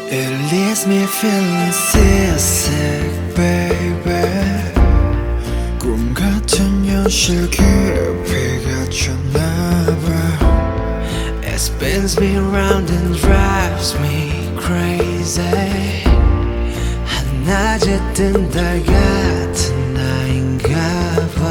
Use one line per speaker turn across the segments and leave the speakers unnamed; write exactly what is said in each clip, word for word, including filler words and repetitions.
It leaves me feeling seasick, baby. 꿈 같은 현실 깊이가 쳤나봐. It spins me round and drives me crazy. 한낮에 뜬 달 같은 나인가봐.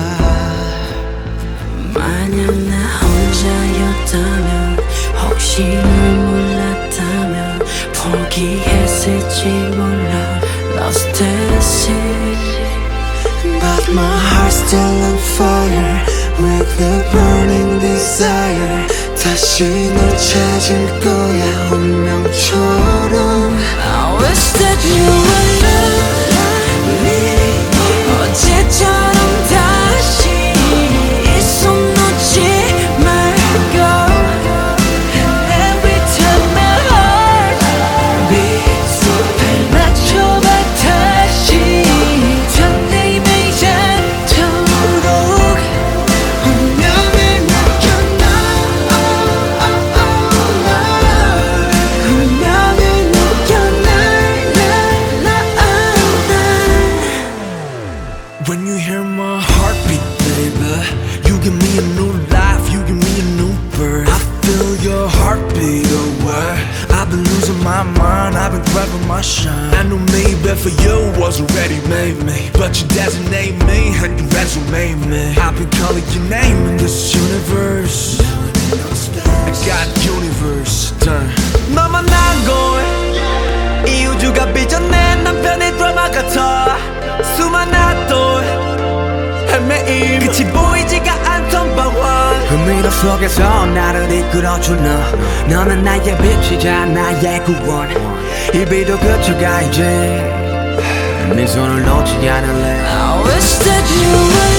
만약 나 혼자였다면, 혹시 널 몰랐다면 포기했을지 몰라. Lost at sea,
But my heart's still on fire with a burning desire. 다시 널 찾을 거야 운명처럼.
I wish that you would love me. 어제처럼 다시 이 손 놓지 말고. And every time my heart beats, 발 맞춰봐 다시. 설레임이 않도록
운명을 느껴나.
운명을 느껴나.
When you hear my heartbeat, baby, you give me a new life, you give me a new birth. I feel your heartbeat away. I've been losing my mind, I've been grabbing my shine. I knew maybe for you was already made me, but you designate me and you resume me. I've been calling your name in this universe. I got universe done. 너만 난걸 이 우주가 빚어낸 남편의 드라마 같아. 수많은 또 헤매임 끝이 보이지가 않던 방황.
흥미로 속에서 나를 이끌어준 너. 너는 나의 빛이자 나의 구원. 이 비도 그쳐가 이제 네 손을 놓지 않을래.
I wish that you would